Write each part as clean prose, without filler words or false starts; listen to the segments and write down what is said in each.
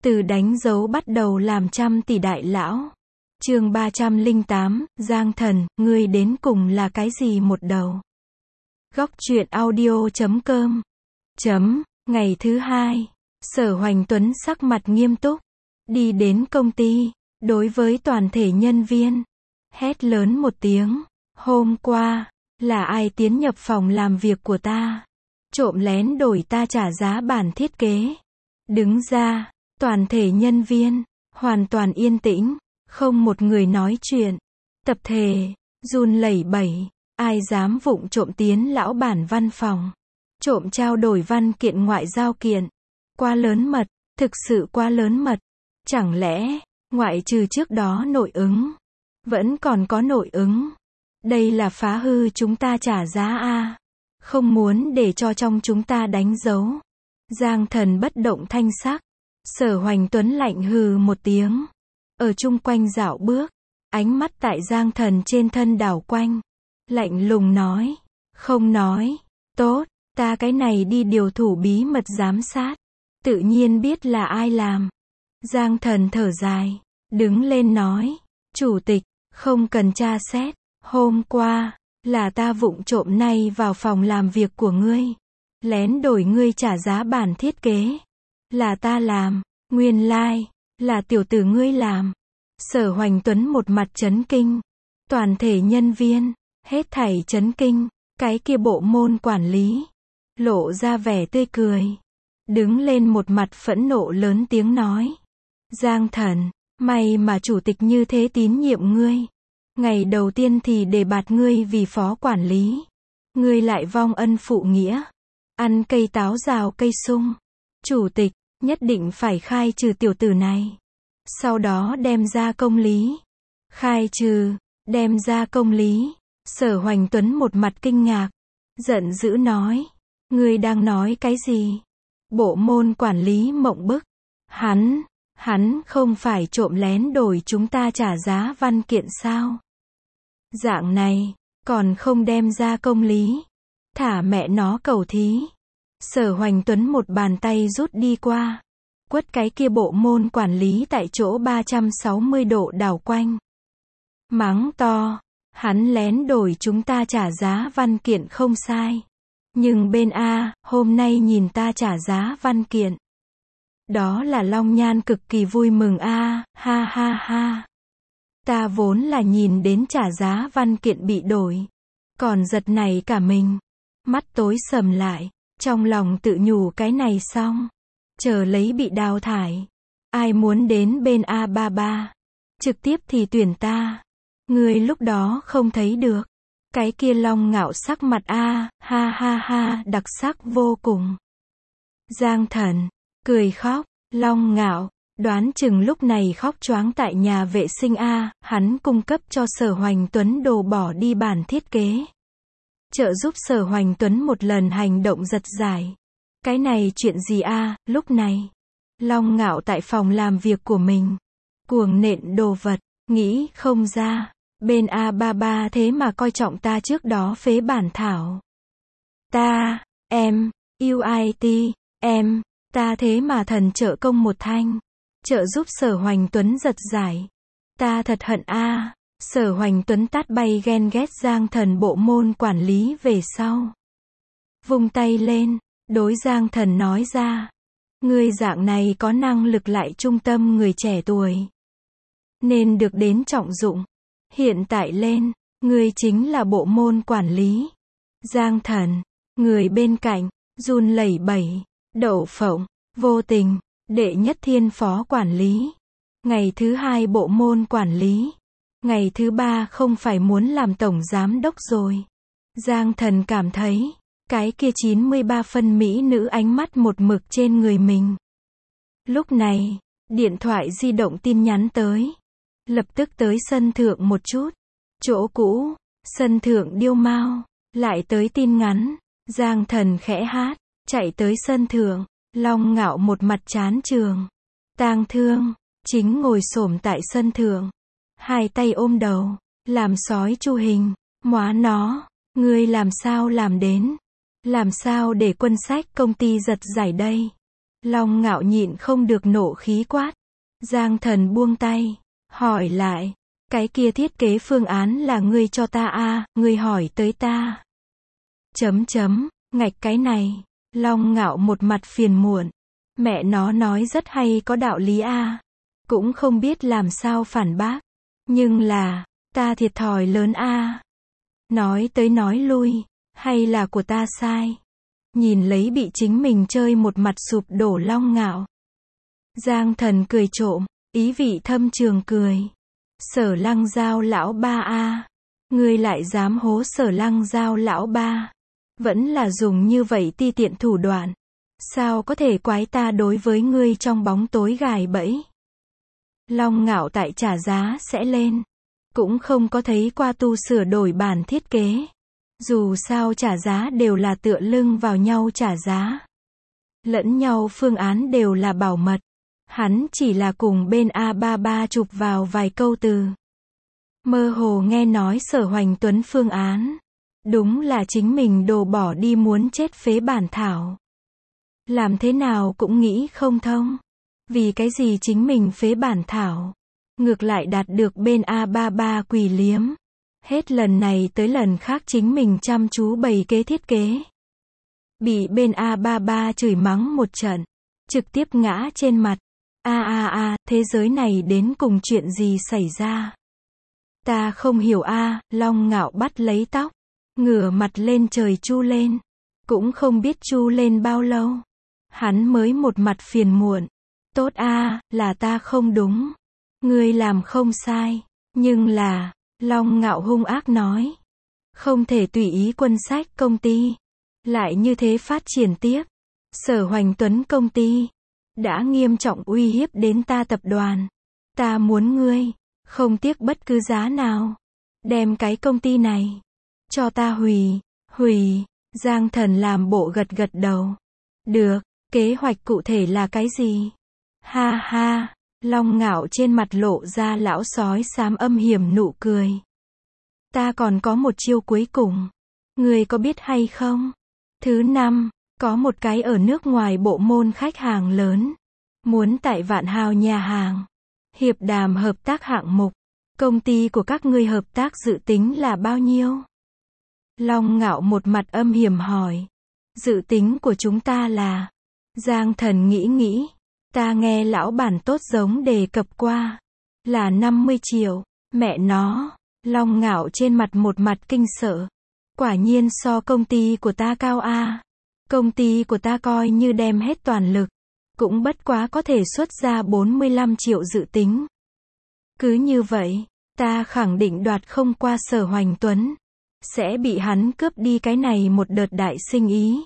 Từ đánh dấu bắt đầu làm trăm tỷ đại lão. Chương 308, Giang Thần, ngươi đến cùng là cái gì một đầu. Góc truyện audio.com. Ngày thứ hai, Sở Hoành Tuấn sắc mặt nghiêm túc, đi đến công ty, đối với toàn thể nhân viên, hét lớn một tiếng, hôm qua, là ai tiến nhập phòng làm việc của ta, trộm lén đổi ta trả giá bản thiết kế. Đứng ra, toàn thể nhân viên, hoàn toàn yên tĩnh, không một người nói chuyện. Tập thể, run lẩy bẩy, ai dám vụng trộm tiến lão bản văn phòng, trộm trao đổi văn kiện ngoại giao kiện. Quá lớn mật, thực sự quá lớn mật. Chẳng lẽ, ngoại trừ trước đó nội ứng, vẫn còn có nội ứng. Đây là phá hư chúng ta trả giá a. Không muốn để cho trong chúng ta đánh dấu. Giang Thần bất động thanh sắc. Sở Hoành Tuấn lạnh hừ một tiếng. Ở chung quanh dạo bước, ánh mắt tại Giang Thần trên thân đảo quanh. Lạnh lùng nói, không nói, tốt, ta cái này đi điều thủ bí mật giám sát. Tự nhiên biết là ai làm. Giang Thần thở dài, đứng lên nói, chủ tịch, không cần tra xét, hôm qua, là ta vụng trộm nay vào phòng làm việc của ngươi. Lén đổi ngươi trả giá bản thiết kế. Là ta làm, nguyên lai, là tiểu tử ngươi làm. Sở Hoành Tuấn một mặt chấn kinh. Toàn thể nhân viên, hết thảy chấn kinh, cái kia bộ môn quản lý, lộ ra vẻ tươi cười. Đứng lên một mặt phẫn nộ lớn tiếng nói. Giang Thần, may mà chủ tịch như thế tín nhiệm ngươi. Ngày đầu tiên thì đề bạt ngươi vì phó quản lý. Ngươi lại vong ân phụ nghĩa. Ăn cây táo rào cây sung. Chủ tịch, nhất định phải khai trừ tiểu tử này. Sau đó đem ra công lý. Khai trừ, đem ra công lý. Sở Hoành Tuấn một mặt kinh ngạc. Giận dữ nói. Ngươi đang nói cái gì? Bộ môn quản lý mộng bức. Hắn không phải trộm lén đổi chúng ta trả giá văn kiện sao? Dạng này, còn không đem ra công lý. Thả mẹ nó cầu thí. Sở Hoành Tuấn một bàn tay rút đi qua. Quất cái kia bộ môn quản lý tại chỗ 360 độ đảo quanh. Mắng to, hắn lén đổi chúng ta trả giá văn kiện không sai. Nhưng bên A, hôm nay nhìn ta trả giá văn kiện. Đó là Long Nhan cực kỳ vui mừng a, ha ha ha. Ta vốn là nhìn đến trả giá văn kiện bị đổi. Còn giật này cả mình. Mắt tối sầm lại. Trong lòng tự nhủ cái này xong. Chờ lấy bị đào thải. Ai muốn đến bên A33. Trực tiếp thì tuyển ta. Người lúc đó không thấy được. Cái kia Long Ngạo sắc mặt a, ha ha ha, đặc sắc vô cùng. Giang Thần, cười khóc, Long Ngạo, đoán chừng lúc này khóc choáng tại nhà vệ sinh a, hắn cung cấp cho Sở Hoành Tuấn đồ bỏ đi bản thiết kế. Trợ giúp Sở Hoành Tuấn một lần hành động giật giải. Cái này chuyện gì a, lúc này. Long Ngạo tại phòng làm việc của mình. Cuồng nện đồ vật, nghĩ không ra. Bên A33 thế mà coi trọng ta trước đó phế bản thảo. Ta thế mà thần trợ công một thanh. Trợ giúp Sở Hoành Tuấn giật giải. Ta thật hận a. Sở Hoành Tuấn tát bay ghen ghét Giang Thần bộ môn quản lý về sau. Vung tay lên, đối Giang Thần nói ra. Ngươi dạng này có năng lực lại trung tâm người trẻ tuổi. Nên được đến trọng dụng. Hiện tại lên, ngươi chính là bộ môn quản lý. Giang Thần, người bên cạnh, run lẩy bẩy, đậu phộng, vô tình, đệ nhất thiên phó quản lý. Ngày thứ hai bộ môn quản lý. Ngày thứ ba không phải muốn làm tổng giám đốc rồi. Giang Thần cảm thấy, cái kia 93 phân mỹ nữ ánh mắt một mực trên người mình. Lúc này, điện thoại di động tin nhắn tới. Lập tức tới sân thượng một chút. Chỗ cũ, sân thượng điêu mao. Lại tới tin ngắn. Giang Thần khẽ hát. Chạy tới sân thượng. Long Ngạo một mặt chán trường. Tang Thương, chính ngồi xổm tại sân thượng. Hai tay ôm đầu. Làm sói chu hình. Móa nó, ngươi làm sao làm đến? Làm sao để quân sách công ty giật giải đây? Long Ngạo nhịn không được nộ khí quát. Giang Thần buông tay, hỏi lại, cái kia thiết kế phương án là ngươi cho ta à, ngươi hỏi tới ta. Ngạch cái này, Long Ngạo một mặt phiền muộn. Mẹ nó nói rất hay có đạo lý à. Cũng không biết làm sao phản bác. Nhưng là, ta thiệt thòi lớn à. Nói tới nói lui, hay là của ta sai. Nhìn lấy bị chính mình chơi một mặt sụp đổ Long Ngạo. Giang Thần cười trộm, ý vị thâm trường cười. Sở Lăng Giao lão ba à. Ngươi lại dám hố Sở Lăng Giao lão ba. Vẫn là dùng như vậy ti tiện thủ đoạn. Sao có thể quái ta đối với ngươi trong bóng tối gài bẫy. Long Ngạo tại trả giá sẽ lên. Cũng không có thấy qua tu sửa đổi bản thiết kế. Dù sao trả giá đều là tựa lưng vào nhau trả giá. Lẫn nhau phương án đều là bảo mật. Hắn chỉ là cùng bên A33 chụp vào vài câu từ. Mơ hồ nghe nói Sở Hoành Tuấn phương án. Đúng là chính mình đổ bỏ đi muốn chết phế bản thảo. Làm thế nào cũng nghĩ không thông. Vì cái gì chính mình phế bản thảo. Ngược lại đạt được bên A33 quỳ liếm. Hết lần này tới lần khác chính mình chăm chú bày kế thiết kế. Bị bên A33 chửi mắng một trận. Trực tiếp ngã trên mặt. Thế giới này đến cùng chuyện gì xảy ra? Ta không hiểu a. Long Ngạo bắt lấy tóc. Ngửa mặt lên trời chu lên. Cũng không biết chu lên bao lâu. Hắn mới một mặt phiền muộn. Tốt a, là ta không đúng. Ngươi làm không sai. Nhưng là, Long Ngạo hung ác nói. Không thể tùy ý quân sách công ty. Lại như thế phát triển tiếp. Sở Hoành Tuấn công ty. Đã nghiêm trọng uy hiếp đến ta tập đoàn. Ta muốn ngươi. Không tiếc bất cứ giá nào. Đem cái công ty này. Cho ta hủy. Giang Thần làm bộ gật gật đầu. Được, kế hoạch cụ thể là cái gì? Ha ha. Long Ngạo trên mặt lộ ra lão sói xám âm hiểm nụ cười. Ta còn có một chiêu cuối cùng. Ngươi có biết hay không? Thứ 5, có một cái ở nước ngoài bộ môn khách hàng lớn. Muốn tại Vạn Hào nhà hàng. Hiệp đàm hợp tác hạng mục. Công ty của các ngươi hợp tác dự tính là bao nhiêu? Long Ngạo một mặt âm hiểm hỏi. Dự tính của chúng ta là. Giang Thần nghĩ. Ta nghe lão bản tốt giống đề cập qua. Là 50 triệu. Mẹ nó. Long Ngạo trên mặt một mặt kinh sợ. Quả nhiên so công ty của ta cao a. Công ty của ta coi như đem hết toàn lực. Cũng bất quá có thể xuất ra 45 triệu dự tính. Cứ như vậy, ta khẳng định đoạt không qua Sở Hoành Tuấn. Sẽ bị hắn cướp đi cái này một đợt đại sinh ý.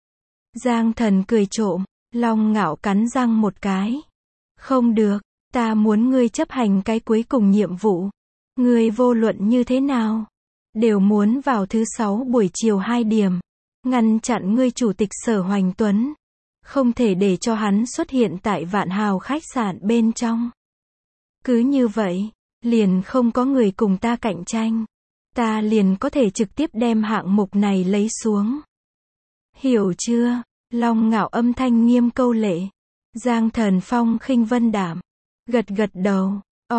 Giang Thần cười trộm. Long Ngạo cắn răng một cái. Không được, ta muốn ngươi chấp hành cái cuối cùng nhiệm vụ. Ngươi vô luận như thế nào? Đều muốn vào thứ 6 buổi chiều 2 điểm. Ngăn chặn ngươi chủ tịch Sở Hoành Tuấn. Không thể để cho hắn xuất hiện tại Vạn Hào khách sạn bên trong. Cứ như vậy, liền không có người cùng ta cạnh tranh. Ta liền có thể trực tiếp đem hạng mục này lấy xuống. Hiểu chưa? Long Ngạo âm thanh nghiêm câu lệ. Giang Thần phong khinh vân đạm. Gật đầu.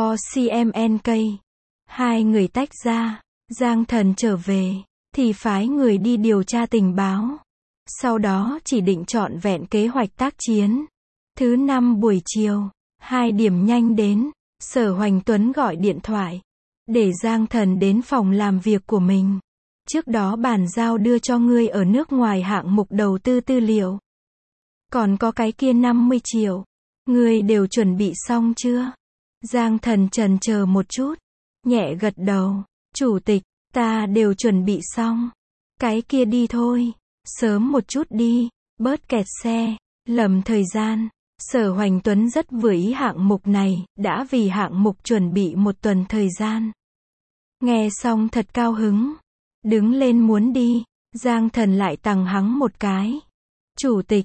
OCMNK. Hai người tách ra. Giang Thần trở về. Thì phái người đi điều tra tình báo. Sau đó chỉ định trọn vẹn kế hoạch tác chiến. Thứ 5 buổi chiều. 2 điểm nhanh đến. Sở Hoành Tuấn gọi điện thoại. Để Giang Thần đến phòng làm việc của mình. Trước đó bàn giao đưa cho ngươi ở nước ngoài hạng mục đầu tư tư liệu. Còn có cái kia 50 triệu. Ngươi đều chuẩn bị xong chưa? Giang Thần chần chờ một chút. Nhẹ gật đầu. Chủ tịch, ta đều chuẩn bị xong. Cái kia đi thôi. Sớm một chút đi. Bớt kẹt xe. Lầm thời gian. Sở Hoành Tuấn rất vừa ý hạng mục này. Đã vì hạng mục chuẩn bị 1 tuần thời gian. Nghe xong thật cao hứng. Đứng lên muốn đi. Giang Thần lại tằng hắng một cái. Chủ tịch,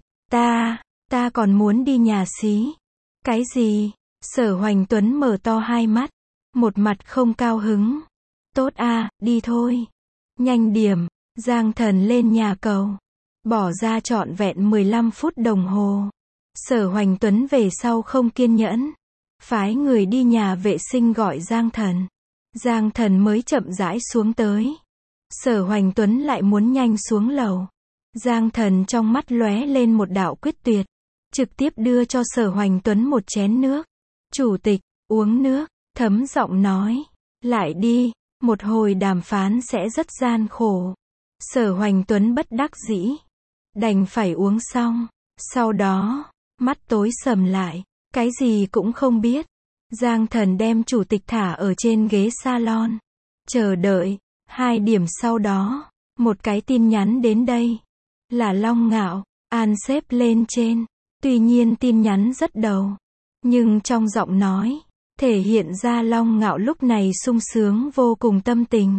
ta còn muốn đi nhà xí. Cái gì? Sở Hoành Tuấn mở to hai mắt. Một mặt không cao hứng. Tốt a, đi thôi. Nhanh điểm. Giang Thần lên nhà cầu. Bỏ ra trọn vẹn 15 phút đồng hồ. Sở Hoành Tuấn về sau không kiên nhẫn, phái người đi nhà vệ sinh gọi Giang Thần. Giang Thần mới chậm rãi xuống tới. Sở Hoành Tuấn lại muốn nhanh xuống lầu. Giang Thần trong mắt lóe lên một đạo quyết tuyệt, trực tiếp đưa cho Sở Hoành Tuấn một chén nước. Chủ tịch, uống nước, thấm giọng nói. Lại đi, một hồi đàm phán sẽ rất gian khổ. Sở Hoành Tuấn bất đắc dĩ, đành phải uống xong. Sau đó, mắt tối sầm lại, cái gì cũng không biết. Giang Thần đem chủ tịch thả ở trên ghế salon, chờ đợi. 2 điểm sau đó, một cái tin nhắn đến đây. Là Long Ngạo, An xếp lên trên. Tuy nhiên tin nhắn rất đầu, nhưng trong giọng nói, thể hiện ra Long Ngạo lúc này sung sướng vô cùng tâm tình.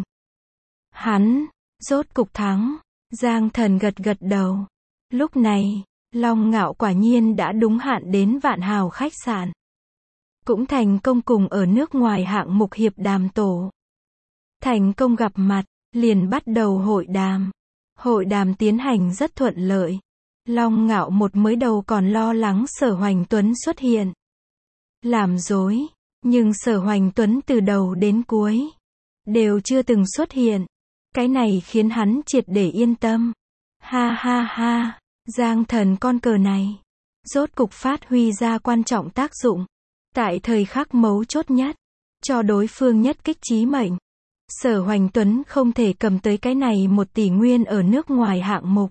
Hắn, rốt cục thắng. Giang Thần gật gật đầu. Lúc này, Long Ngạo quả nhiên đã đúng hạn đến Vạn Hào khách sạn. Cũng thành công cùng ở nước ngoài hạng mục hiệp đàm tổ. Thành công gặp mặt, liền bắt đầu hội đàm. Hội đàm tiến hành rất thuận lợi. Long Ngạo một mới đầu còn lo lắng Sở Hoành Tuấn xuất hiện làm rối, nhưng Sở Hoành Tuấn từ đầu đến cuối đều chưa từng xuất hiện. Cái này khiến hắn triệt để yên tâm. Ha ha ha, Giang Thần con cờ này rốt cục phát huy ra quan trọng tác dụng. Tại thời khắc mấu chốt nhất, cho đối phương nhất kích chí mệnh. Sở Hoành Tuấn không thể cầm tới cái này 1 tỷ nguyên ở nước ngoài hạng mục.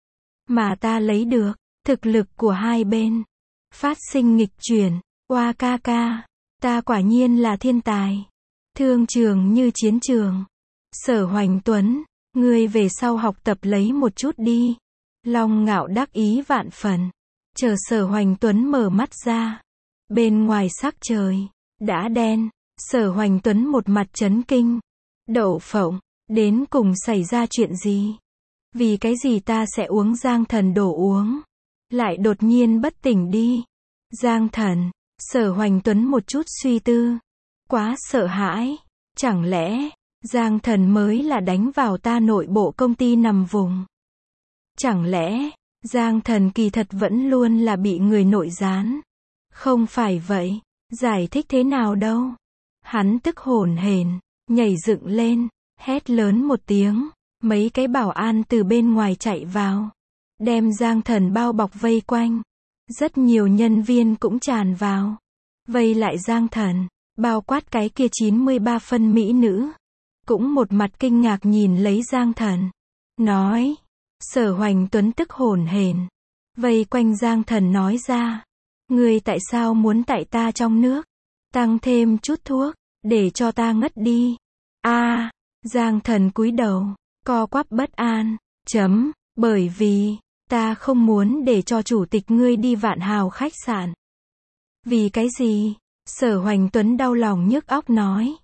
Mà ta lấy được, thực lực của hai bên phát sinh nghịch chuyển. Oa ca ca, ta quả nhiên là thiên tài. Thương trường như chiến trường. Sở Hoành Tuấn, ngươi về sau học tập lấy một chút đi. Long Ngạo đắc ý vạn phần. Chờ Sở Hoành Tuấn mở mắt ra, bên ngoài sắc trời đã đen. Sở Hoành Tuấn một mặt chấn kinh. Đậu phộng, đến cùng xảy ra chuyện gì? Vì cái gì ta sẽ uống Giang Thần đổ uống, lại đột nhiên bất tỉnh đi? Giang Thần, Sở Hoành Tuấn một chút suy tư. Quá sợ hãi. Chẳng lẽ, Giang Thần mới là đánh vào ta nội bộ công ty nằm vùng? Chẳng lẽ, Giang Thần kỳ thật vẫn luôn là bị người nội gián? Không phải vậy, giải thích thế nào đâu? Hắn tức hổn hển, nhảy dựng lên, hét lớn một tiếng. Mấy cái bảo an từ bên ngoài chạy vào, đem Giang Thần bao bọc vây quanh. Rất nhiều nhân viên cũng tràn vào, vây lại Giang Thần, bao quát cái kia 93 phân mỹ nữ. Cũng một mặt kinh ngạc nhìn lấy Giang Thần. Nói, Sở Hoành Tuấn tức hổn hển, vây quanh Giang Thần nói ra. Ngươi tại sao muốn tại ta trong nước tăng thêm chút thuốc, để cho ta ngất đi? Giang Thần cúi đầu, co quắp bất an. Bởi vì, ta không muốn để cho chủ tịch ngươi đi Vạn Hào khách sạn. Vì cái gì? Sở Hoành Tuấn đau lòng nhức óc nói.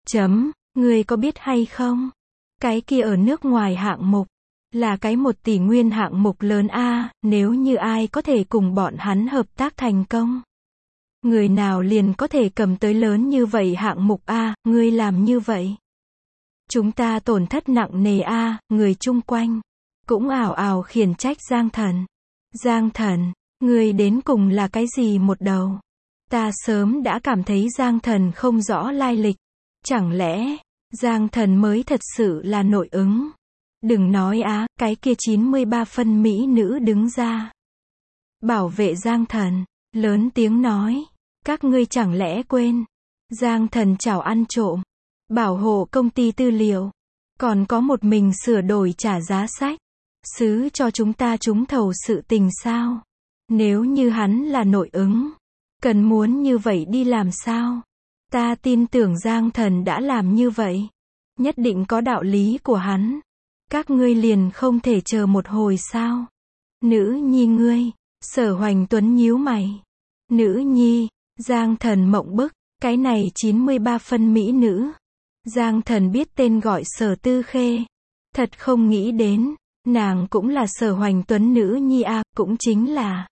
Ngươi có biết hay không? Cái kia ở nước ngoài hạng mục, là cái 1 tỷ nguyên hạng mục lớn nếu như ai có thể cùng bọn hắn hợp tác thành công. Người nào liền có thể cầm tới lớn như vậy hạng mục ngươi làm như vậy. Chúng ta tổn thất nặng nề người chung quanh cũng ảo ảo khiển trách Giang Thần. Giang Thần, ngươi đến cùng là cái gì một đầu? Ta sớm đã cảm thấy Giang Thần không rõ lai lịch. Chẳng lẽ, Giang Thần mới thật sự là nội ứng? Đừng nói cái kia 93 phân mỹ nữ đứng ra bảo vệ Giang Thần, lớn tiếng nói. Các ngươi chẳng lẽ quên, Giang Thần chảo ăn trộm, bảo hộ công ty tư liệu, còn có một mình sửa đổi trả giá sách, xứ cho chúng ta trúng thầu sự tình sao? Nếu như hắn là nội ứng, cần muốn như vậy đi làm sao? Ta tin tưởng Giang Thần đã làm như vậy, nhất định có đạo lý của hắn. Các ngươi liền không thể chờ một hồi sao? Nữ nhi ngươi, Sở Hoành Tuấn nhíu mày. Nữ nhi, Giang Thần mộng bức, cái này 93 phân mỹ nữ. Giang Thần biết tên gọi Sở Tư Khê. Thật không nghĩ đến, nàng cũng là Sở Hoành Tuấn nữ nhi cũng chính là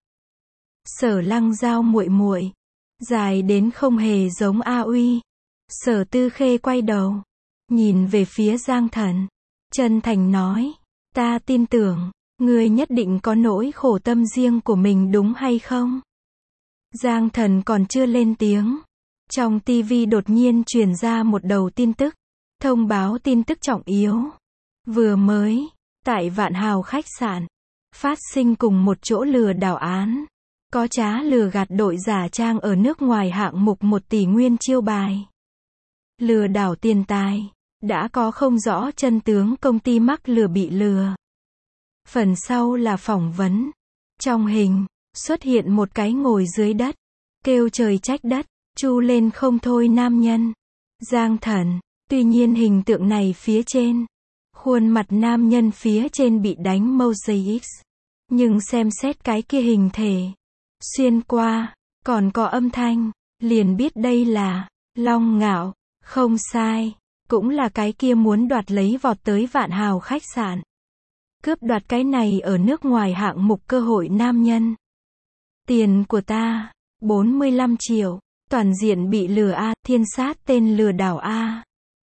Sở Lăng Giao muội muội. Dài đến không hề giống Uy. Sở Tư Khê quay đầu, nhìn về phía Giang Thần, chân thành nói, ta tin tưởng, Ngươi nhất định có nỗi khổ tâm riêng của mình đúng hay không? Giang Thần còn chưa lên tiếng. Trong TV đột nhiên truyền ra một đầu tin tức. Thông báo tin tức trọng yếu. Vừa mới, tại Vạn Hào khách sạn, phát sinh cùng một chỗ lừa đảo án. Có trá lừa gạt đội giả trang ở nước ngoài hạng mục 1 tỷ nguyên chiêu bài. Lừa đảo tiền tài. Đã có không rõ chân tướng công ty mắc lừa bị lừa. Phần sau là phỏng vấn. Trong hình, xuất hiện một cái ngồi dưới đất, kêu trời trách đất, chu lên không thôi nam nhân. Giang Thần. Tuy nhiên hình tượng này phía trên, khuôn mặt nam nhân phía trên bị đánh mosaic. Nhưng xem xét cái kia hình thể, xuyên qua, còn có âm thanh, liền biết đây là Long Ngạo. Không sai, cũng là cái kia muốn đoạt lấy vọt tới Vạn Hào khách sạn. Cướp đoạt cái này ở nước ngoài hạng mục cơ hội nam nhân. Tiền của ta, 45 triệu, toàn diện bị lừa a, thiên sát tên lừa đảo a.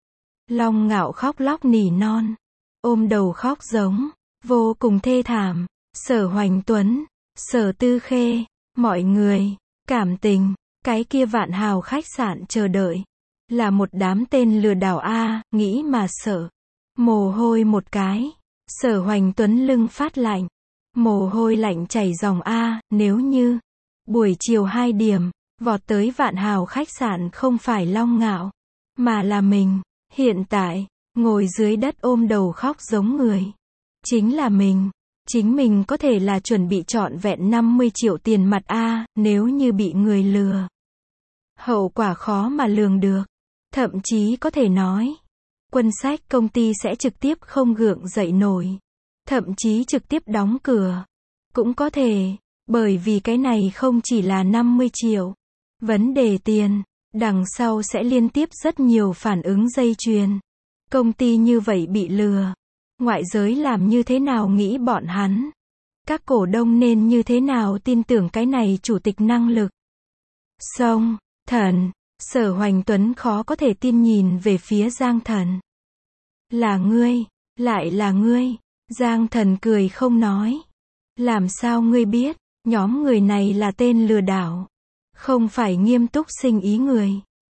Long Ngạo khóc lóc nỉ non, ôm đầu khóc giống, vô cùng thê thảm. Sở Hoành Tuấn, Sở Tư Khê, mọi người, cảm tình, cái kia Vạn Hào khách sạn chờ đợi. Là một đám tên lừa đảo a, nghĩ mà sợ. Mồ hôi một cái. Sở Hoành Tuấn lưng phát lạnh. Mồ hôi lạnh chảy ròng a, nếu như buổi chiều 2 điểm, vọt tới Vạn Hào khách sạn không phải Long Ngạo, mà là mình. Hiện tại, ngồi dưới đất ôm đầu khóc giống người. Chính là mình. Chính mình có thể là chuẩn bị trọn vẹn 50 triệu tiền mặt a, nếu như bị người lừa. Hậu quả khó mà lường được. Thậm chí có thể nói, quân sách công ty sẽ trực tiếp không gượng dậy nổi. Thậm chí trực tiếp đóng cửa. Cũng có thể, bởi vì cái này không chỉ là 50 triệu. Vấn đề tiền, đằng sau sẽ liên tiếp rất nhiều phản ứng dây chuyền. Công ty như vậy bị lừa. Ngoại giới làm như thế nào nghĩ bọn hắn? Các cổ đông nên như thế nào tin tưởng cái này chủ tịch năng lực? Xong, Thần. Sở Hoành Tuấn khó có thể tin nhìn về phía Giang Thần. Là ngươi, lại là ngươi. Giang Thần cười không nói. Làm sao ngươi biết, nhóm người này là tên lừa đảo, không phải nghiêm túc sinh ý người.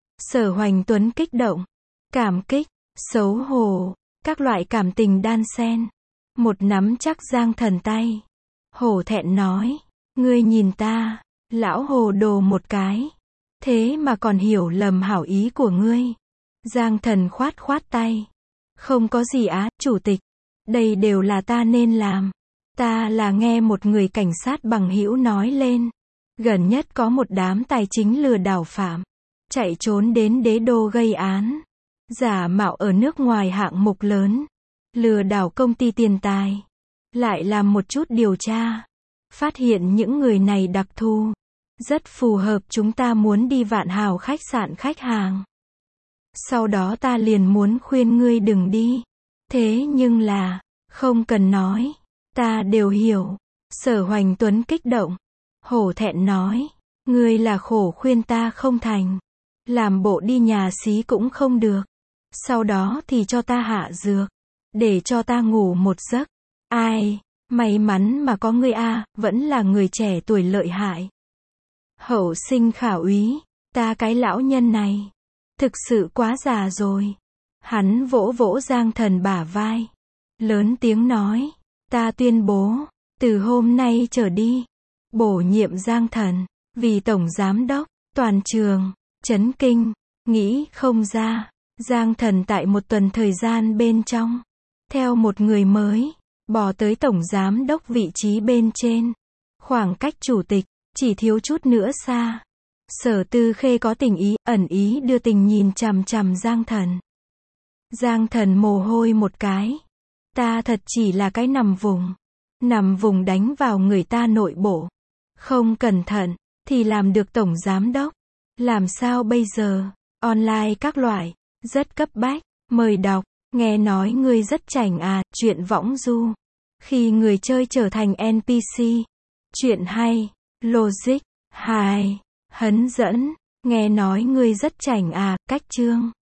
Sở Hoành Tuấn kích động, cảm kích, xấu hổ, các loại cảm tình đan xen. Một nắm chắc Giang Thần tay. Hổ thẹn nói, ngươi nhìn ta, lão hồ đồ một cái. Thế mà còn hiểu lầm hảo ý của ngươi. Giang Thần khoát khoát tay. Không có gì á, chủ tịch. Đây đều là ta nên làm. Ta là nghe một người cảnh sát bằng hữu nói lên. Gần nhất có một đám tài chính lừa đảo phạm. Chạy trốn đến đế đô gây án. Giả mạo ở nước ngoài hạng mục lớn. Lừa đảo công ty tiền tài. Lại làm một chút điều tra. Phát hiện những người này đặc thù. Rất phù hợp chúng ta muốn đi Vạn Hào khách sạn khách hàng. Sau đó ta liền muốn khuyên ngươi đừng đi. Thế nhưng là, không cần nói. Ta đều hiểu. Sở Hoành Tuấn kích động. Hổ thẹn nói. Ngươi là khổ khuyên ta không thành. Làm bộ đi nhà xí cũng không được. Sau đó thì cho ta hạ dược. Để cho ta ngủ một giấc. Ai, may mắn mà có ngươi a, vẫn là người trẻ tuổi lợi hại. Hậu sinh khả úy, ta cái lão nhân này, thực sự quá già rồi. Hắn vỗ vỗ Giang Thần bả vai. Lớn tiếng nói, ta tuyên bố, từ hôm nay trở đi, bổ nhiệm Giang Thần, vì tổng giám đốc, toàn trường, chấn kinh, nghĩ không ra. Giang Thần tại một tuần thời gian bên trong, theo một người mới, bò tới tổng giám đốc vị trí bên trên. Khoảng cách chủ tịch, chỉ thiếu chút nữa xa. Sở Tư Khê có tình ý, ẩn ý đưa tình nhìn chằm chằm Giang Thần. Giang Thần mồ hôi một cái. Ta thật chỉ là cái nằm vùng đánh vào người ta nội bộ. Không cẩn thận, thì làm được tổng giám đốc. Làm sao bây giờ? Online các loại, rất cấp bách, mời đọc. Nghe nói ngươi rất chảnh à, chuyện võng du. Khi người chơi trở thành NPC. Chuyện hay, logic, hài, hấn dẫn. Nghe nói ngươi rất chảnh à, cách chương.